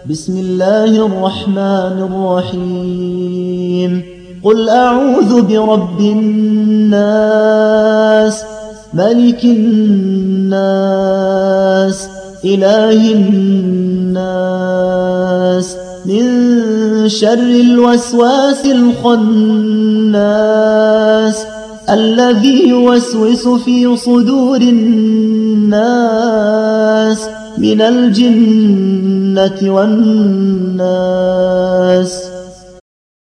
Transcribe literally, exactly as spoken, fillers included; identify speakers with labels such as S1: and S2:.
S1: بسم الله الرحمن الرحيم قل أعوذ برب الناس ملك الناس إله الناس من شر الوسواس الخناس الذي يوسوس في صدور الناس من الجنة والناس.